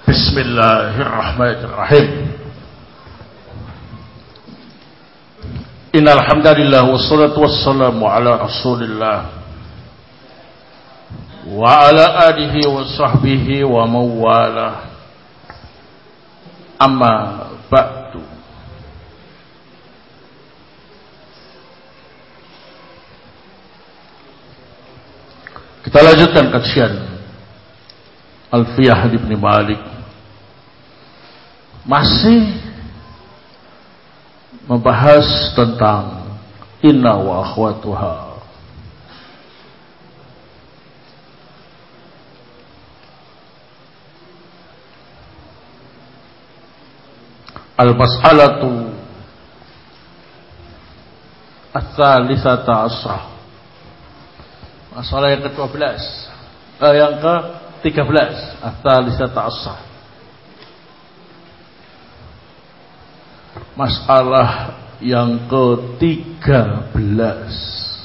Bismillahirrahmanirrahim. Innal hamdalillah wassalatu wassalamu ala Rasulillah wa ala alihi wa sahbihi wa mawalah. Amma ba'du. Kita lanjutkan kajian Alfiyah Ibn Malik, masih membahas tentang inna wa akhwatuha. Al-mas'alatu ats-tsalisata asrah. Masalah yang ke-12, yang ke-13, ats-tsalisata asrah. Masalah yang ke-13.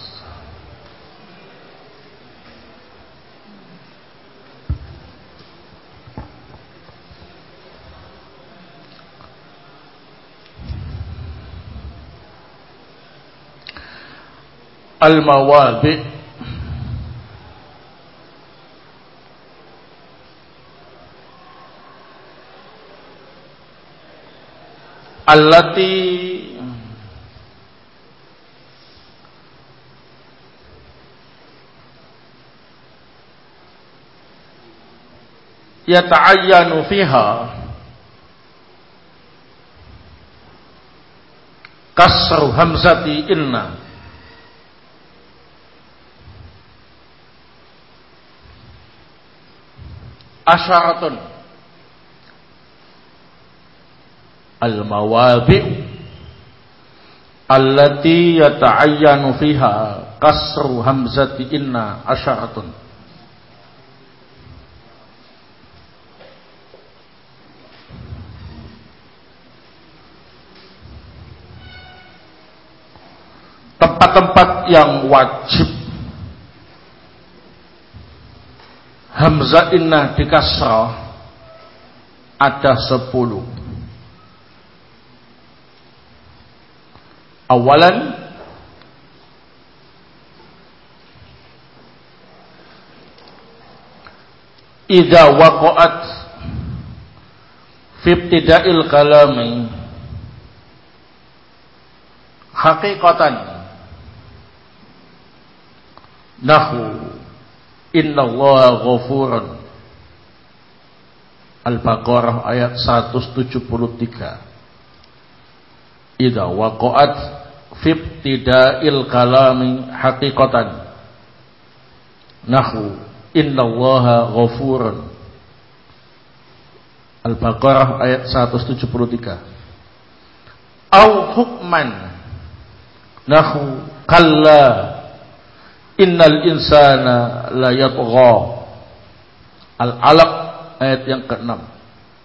Al-mawabi' allati yata'ayyanu fiha kasru hamzati inna asyaratun. Al-mawabi' allati yata'ayyanu fiha kasru hamzati inna asyaratun. Tempat-tempat yang wajib hamzah inna di kasrah ada 10. Awalan, idza waqa'at fi ibtida'il kalami haqiqatan nahu innallaha ghafurun. Al-Baqarah ayat 173. Idza waqa'at fi ibtida'il kalami haqiqatan nahu innallaha ghafurun. Al-Baqarah ayat 173. Au hukman nahu kalla innal insana la yatgha. Al-Alaq ayat yang ke-6.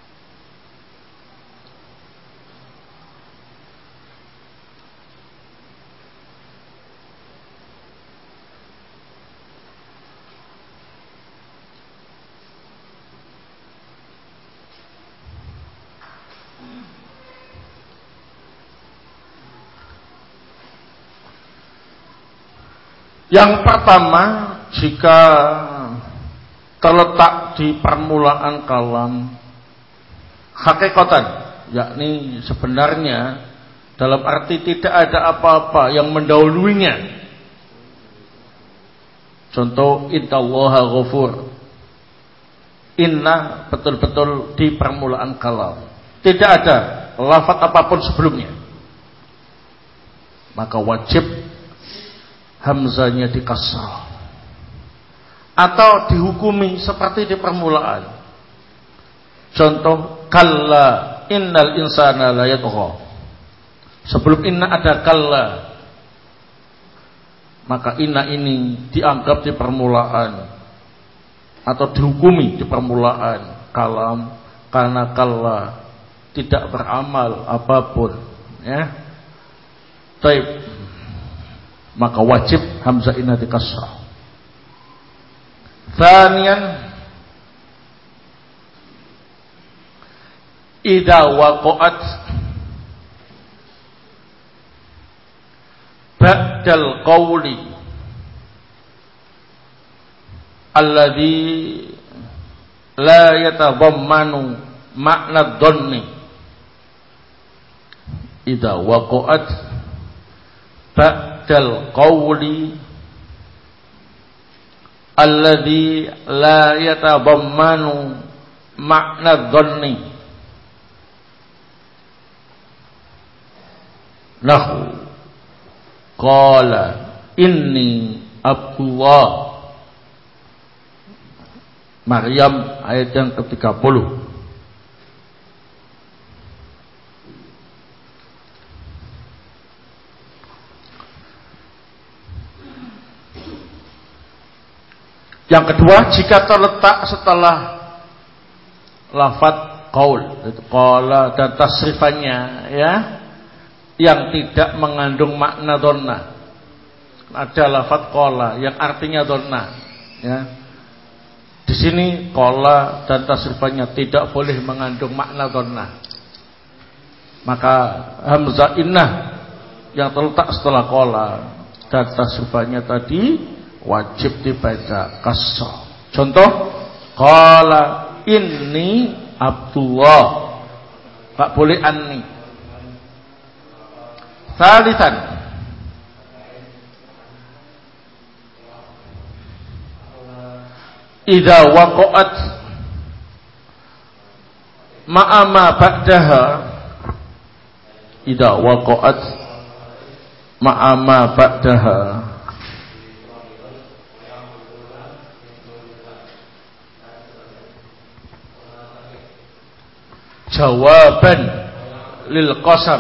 Yang pertama, jika terletak di permulaan kalam hakikatan, yakni sebenarnya dalam arti tidak ada apa-apa yang mendahulunya. Contoh innallaha ghafur. Inna betul-betul di permulaan kalam, tidak ada lafaz apapun sebelumnya, maka wajib hamzanya di kasrah atau dihukumi seperti di permulaan. Contoh kalla innal insana la yatgha. Sebelum inna ada kalla, maka inna ini dianggap di permulaan atau dihukumi di permulaan kalam, karena kalla tidak beramal apapun, ya. Taib, maka wajib hamzah inna di kasrah. Tsaniyan, idza waqa'at ba'dal qawli alladhi la yatadammanu makna dhanni. Idza waqa'at ba'dal qawli alladhi la yatadammanu makna dhanni. Nahu qala inni Abdullah. Maryam ayat yang ke-30. Yang kedua, jika terletak setelah lafadz qaul, itu qala dan tasrifannya ya, yang tidak mengandung makna dhanna. Ada lafadz qala yang artinya dhanna ya. Di sini qala dan tasrifannya tidak boleh mengandung makna dhanna. Maka hamzah innah yang terletak setelah qala dan tasrifannya tadi wajib dibaca kasrah. Contoh, qala inni Abdullah, tak boleh anni. Salisan, idza waqa'at ma'a ma ba'daha, idza waqa'at ma'a ma ba'daha jawaban lil qasam,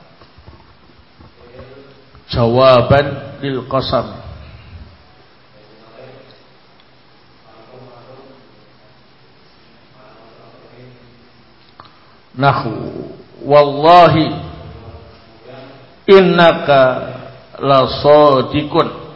jawaban lil qasam. Nahu wallahi innaka la shadiqun.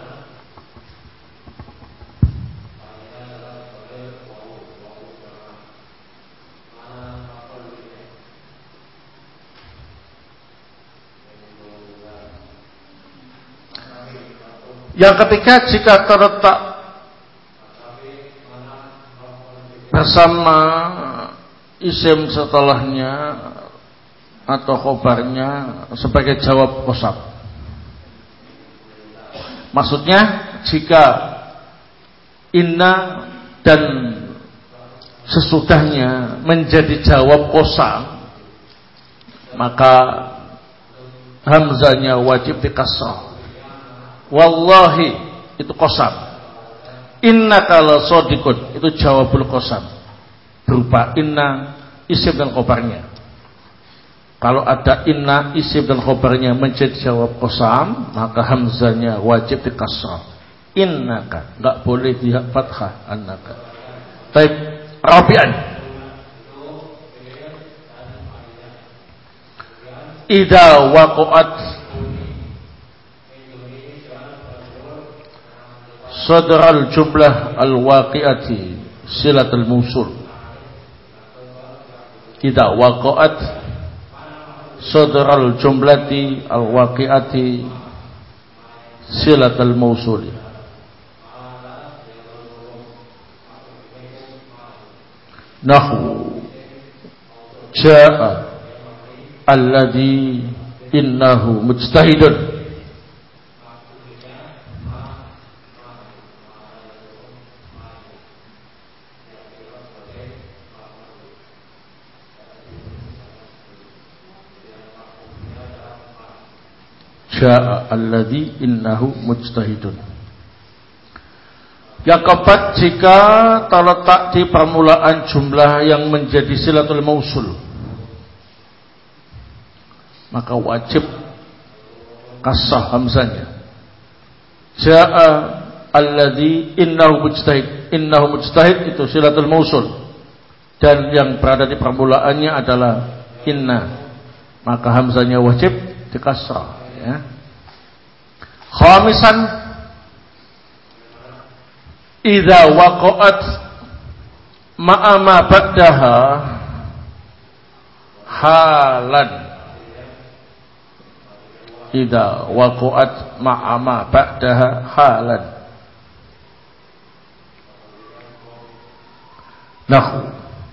Yang ketiga, jika terletak bersama isim setelahnya atau khobarnya sebagai jawab qasam. Maksudnya, jika inna dan sesudahnya menjadi jawab qasam, maka hamzahnya wajib dikasrah. Wallahi itu qasam. Innaka la shadiqun itu jawabul qasam, berupa inna isim dan khobarnya. Kalau ada inna isim dan khobarnya menjadi jawab qasam, maka hamzahnya wajib dikasrah. Innaka, enggak boleh di fathah annaka. Baik, rabi'an, idza waqa'at sadral jumlah al-waqi'ati silatul mausul. Idza waqa'at sadral jumlati al-waqi'ati silatul mausul. Nahu jaa alladhi innahu mujtahidun. Jaa alladhi innahu mujtahidun. Yang keempat, jika terletak di permulaan jumlah yang menjadi silatul mausul, maka wajib kasrah hamzahnya. Jaa alladhi innahu mujtahid. Innahu mujtahid itu silatul mausul, dan yang berada di permulaannya adalah inna, maka hamzahnya wajib dikasrah ya. Khamisan, idza waqa'at ma'a ma ba'daha halan idza waqa'at ma'a ma ba'daha halan. Nahu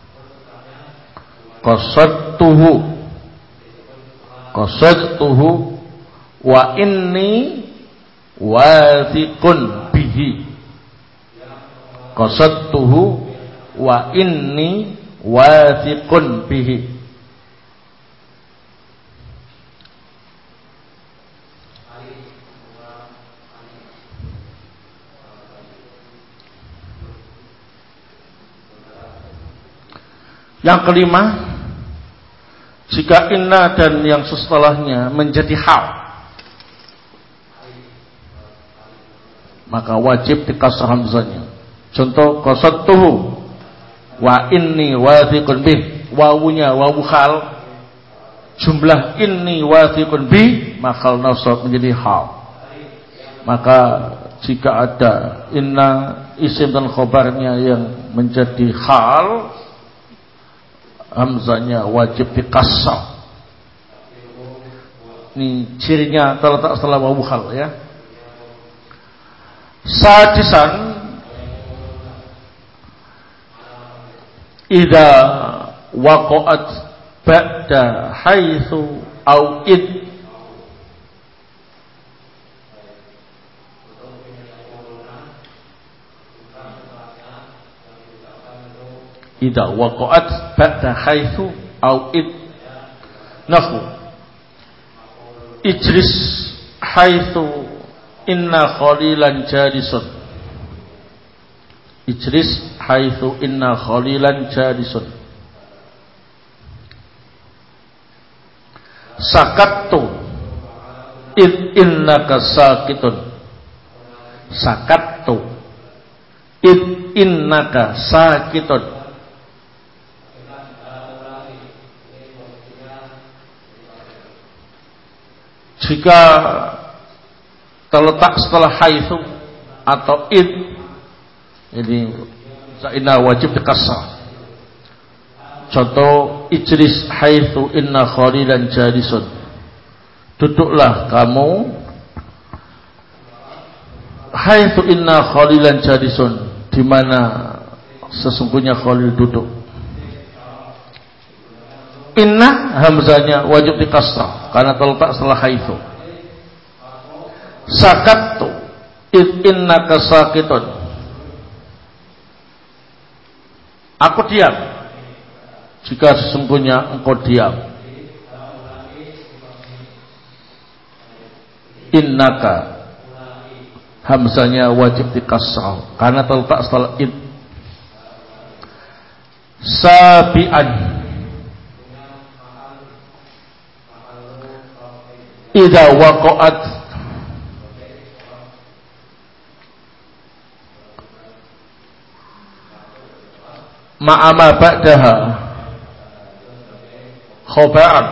qasadtuhu wa inni wathiqun bihi. Qasadtuhu wa inni wathiqun bihi. Yang kelima, jika inna dan yang setelahnya menjadi hal, maka wajib dikasrah hamzahnya. Contoh qasadtuhu wa inni wathiqun bih, wawunya wawu hal, jumlah inni wathiqun bih, maka nasab menjadi hal. Maka jika ada inna isim dan khobarnya yang menjadi hal, hamzahnya wajib dikasrah. Ini cirinya terletak setelah wawu hal ya. Sadisan, idza waqa'at ba'da haitsu au id. Idza waqa'at ba'da haitsu au id. Nahu ijlis haitsu inna khalilan jalisun. Ijlis haitsu inna khalilan jalisun. Sakattu id innaka sakitun. Sakattu id innaka sakitun. Jika terletak setelah haitsu atau id, ini inna wajib dikasrah. Contoh ijlis haitsu inna khalilan jalisun. Duduklah kamu haitsu inna khalilan jalisun, di mana sesungguhnya Khalil duduk. Inna hamzanya wajib dikasrah karena terletak setelah haitsu. Sakattu id innaka sakitun. Aku diam jika sesungguhnya engkau diam. Innaka hamzanya wajib dikasrah karena terletak setelah id. Sabi'an, idza waqa'at ma'a ma ba'daha khabaran.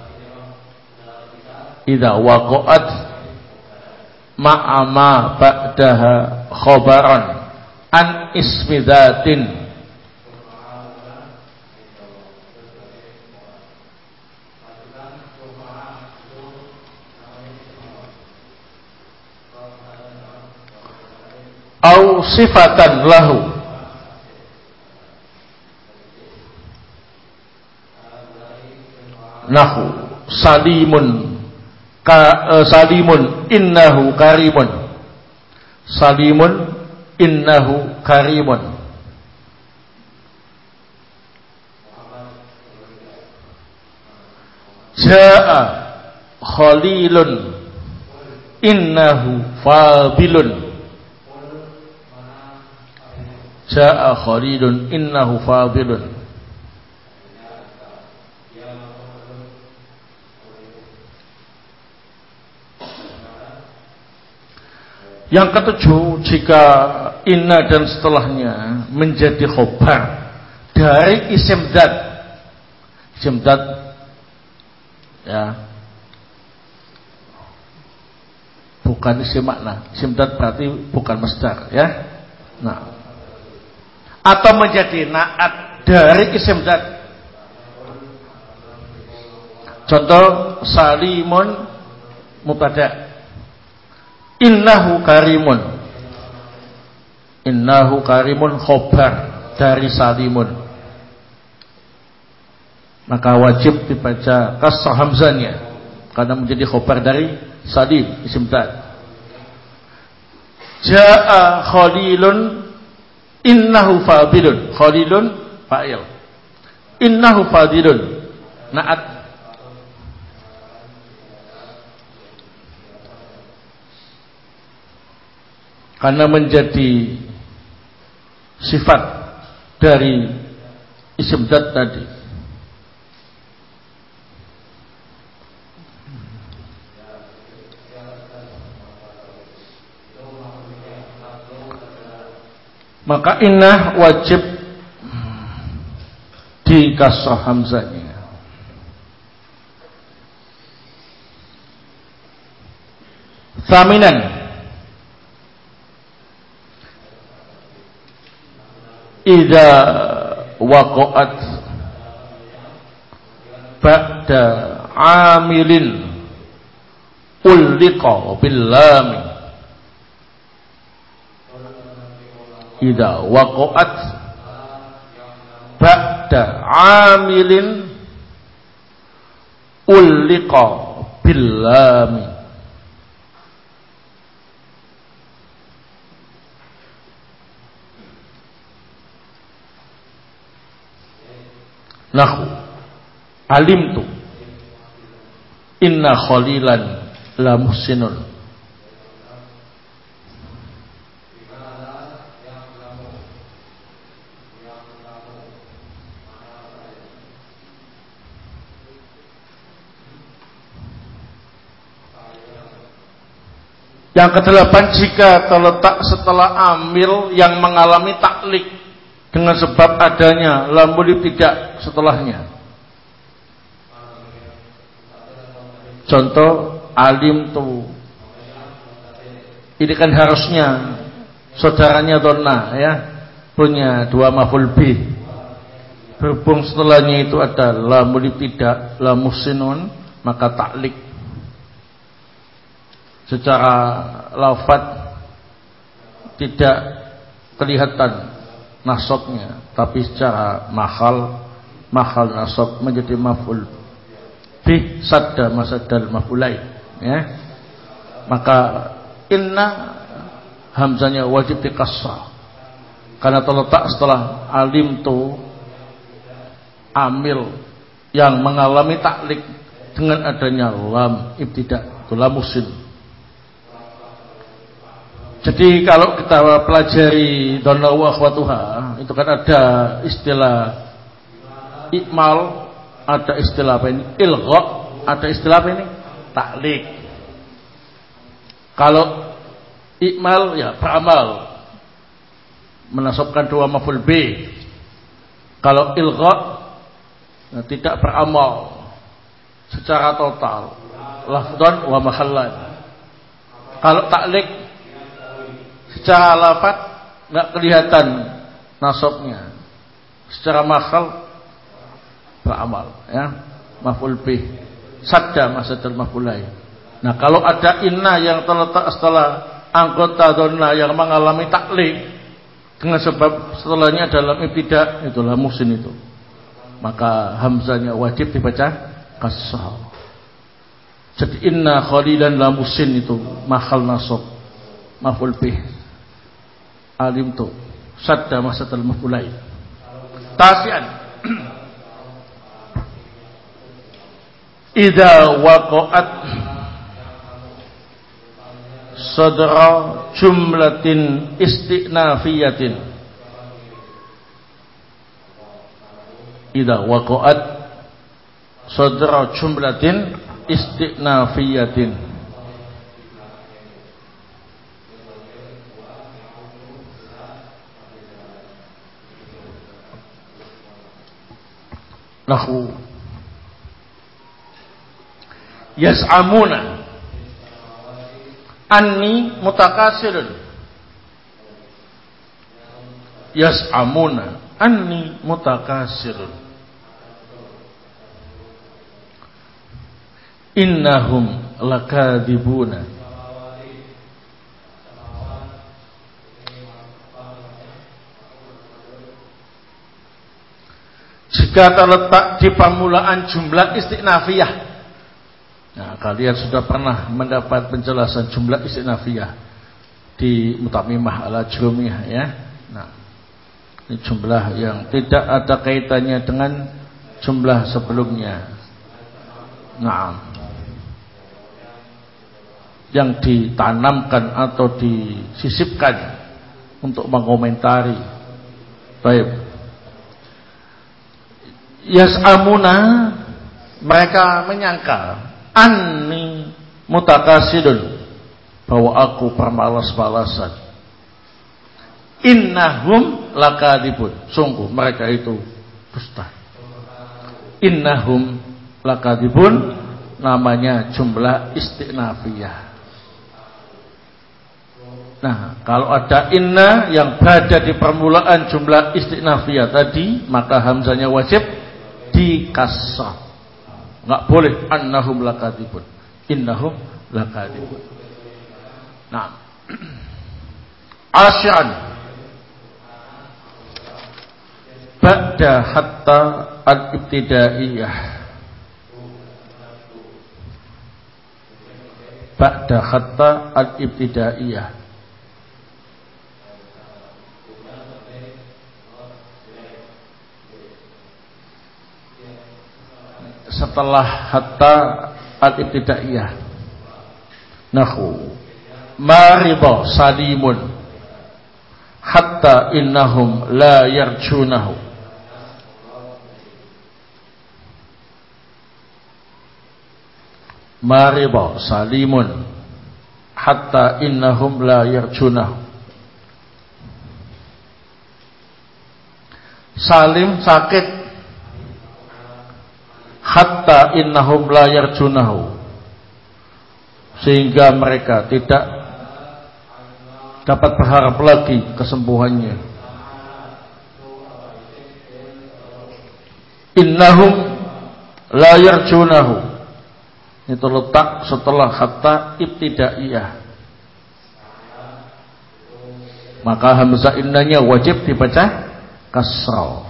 Idza waqa'at ma'a ma ba'daha khabaran an ismi dzatin. Au sifatan lahu. Nahu salimun salimun innahu karimun. Salimun innahu karimun. Jaa khalilun innahu fadilun. Jaa khalilun innahu fadilun. Yang ketujuh, jika inna dan setelahnya menjadi khobar dari isim dzat. Isim dzat ya, bukan isim makna. Isim dzat berarti bukan masdar ya. Nah, atau menjadi naat dari isim dzat. Contoh salimun mubtada. Innahu karimun. Innahu karimun khobar dari salimun. Maka wajib dibaca kasrah hamzahnya karena menjadi khobar dari salim isim tad. Jaa Khalilun innahu fadilun. Khalilun fa'il. Innahu fadilun na'at. Karena menjadi sifat dari isim dzat tadi. Maka innah wajib di kasrah hamzahnya. Thaminan idza waqa'at ba'da amilin ulliqa bil lam. Idza waqa'at ba'da amilin ulliqa bil lam. Nahu alimtu inna khalilan la muhsinun. Yang kedelapan, jika terletak setelah amil yang mengalami taklik dengan sebab adanya lam tidak setelahnya. Contoh alim tu, ini kan harusnya saudaranya donna ya, punya dua maf'ul bih. Berhubung setelahnya itu ada lam tidak, lam muhsinun, maka taklik secara lafaz tidak kelihatan nasabnya, tapi secara mahal nasab menjadi maf'ul bih sadda masadal maf'ulai ya. Maka inna hamzanya wajib dikasrah karena terletak setelah alim tu amil yang mengalami taklik dengan adanya lam ibtida, itu lam muhsin. Jadi kalau kita pelajari dhanna wa akhwatuha, itu kan ada istilah ikmal, ada istilah apa ini? Ilgha, ada istilah apa ini? Taklik. Kalau ikmal ya beramal, menasabkan dua maf'ul bih. Kalau ilgha tidak beramal secara total, lafdhan wa mahallan. Kalau taklik secara lafaz enggak kelihatan nasabnya, secara mahal beramal ya, maf'ul bih sadda masadal maf'ulai. Nah, kalau ada inna yang terletak setelah anggota dhanna yang mengalami taklik dengan sebab setelahnya dalam ibtida, itulah muhsin itu, maka hamzanya wajib dibaca kasrah. Jadi inna khalilan la muhsin itu mahal nasab maf'ul bih alim tu sadda masadal maf'ulai. Tasian idza waqa'at sadra jumlatin istinafiyatin. Idza waqa'at sadra jumlatin istinafiyatin. Nahu yas'amuna anni mutakasirun. Yas'amuna anni mutakasirun. innahum lakadzibuna. Jika terletak di permulaan jumlah istinafiyah. Nah, kalian sudah pernah mendapat penjelasan jumlah istinafiyah di Mutamimah al-Ajrumiyah ya. Nah, ini jumlah yang tidak ada kaitannya dengan jumlah sebelumnya. Nah, yang ditanamkan atau disisipkan untuk mengomentari. Baik. Yas'amuna, mereka menyangka anni mutakasidun, bahwa aku permalas-malasan. Innahum lakadibun, sungguh mereka itu dusta. Innahum lakadibun, namanya jumlah istinafiyah. Nah, kalau ada inna yang berada di permulaan jumlah istinafiyah tadi, maka hamzanya wajib dikasrah. Enggak boleh annahum lakadibun. Innahum lakadibun. Nah, asyan ba'da hatta al-ibtidaiyah. Ba'da hatta al-ibtidaiyah. Setelah hatta al-ibtidaiyah. Nahu marida salimun hatta innahum la yarjunahu. Marida salimun hatta innahum la yarjunahu. Salim sakit hatta innahum la yarjunahu, sehingga mereka tidak dapat berharap lagi kesembuhannya. Innahum la yarjunahu itu letak setelah hatta ibtidaiyah, maka hamzah innanya wajib dibaca kasrah.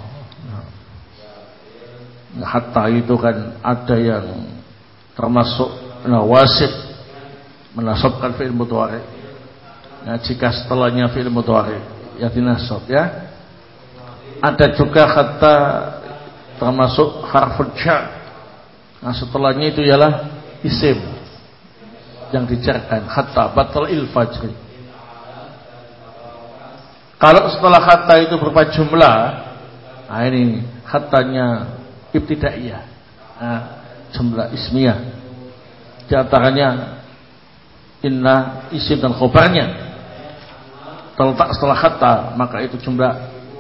Hatta itu kan ada yang termasuk nawasib, menasabkan fi'il mudhari. Nah, jika setelahnya fi'il mudhari ya dinasab ya. Ada juga hatta termasuk harful jar. Nah, setelahnya itu ialah isim yang dijarkan, hatta batal il fajri. Kalau setelah hatta itu berupa jumlah, nah ini hattanya ibtidaiyah, jumlah ismiyah. Di antaranya inna, isim dan khobarnya terletak setelah hatta, maka itu jumlah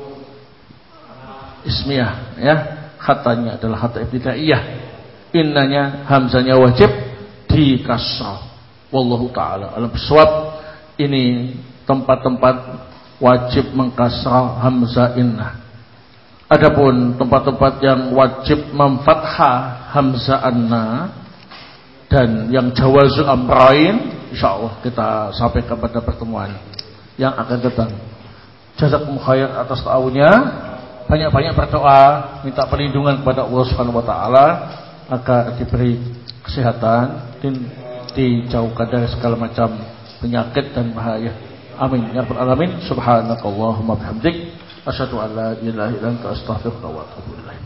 ismiyah ya. Hattanya adalah hatta ibtidaiyah, innanya hamzanya wajib dikasrah. Wallahu taala alam bisawab. Ini tempat-tempat wajib mengkasrah hamzah innah. Adapun tempat-tempat yang wajib memfathah hamzah anna dan yang jawazul amrain, insyaallah kita sampaikan pada pertemuan yang akan datang. Jazakumullah khair atas ta'awunnya. Banyak-banyak berdoa, minta perlindungan kepada Allah Subhanahu wa taala agar diberi kesehatan dan dijauhkan dari segala macam penyakit dan bahaya. Amin ya rabbal alamin. Subhanakallahumma bihamdik, asyhadu an la ilaha illa anta, astaghfiruka wa atubu ilaik.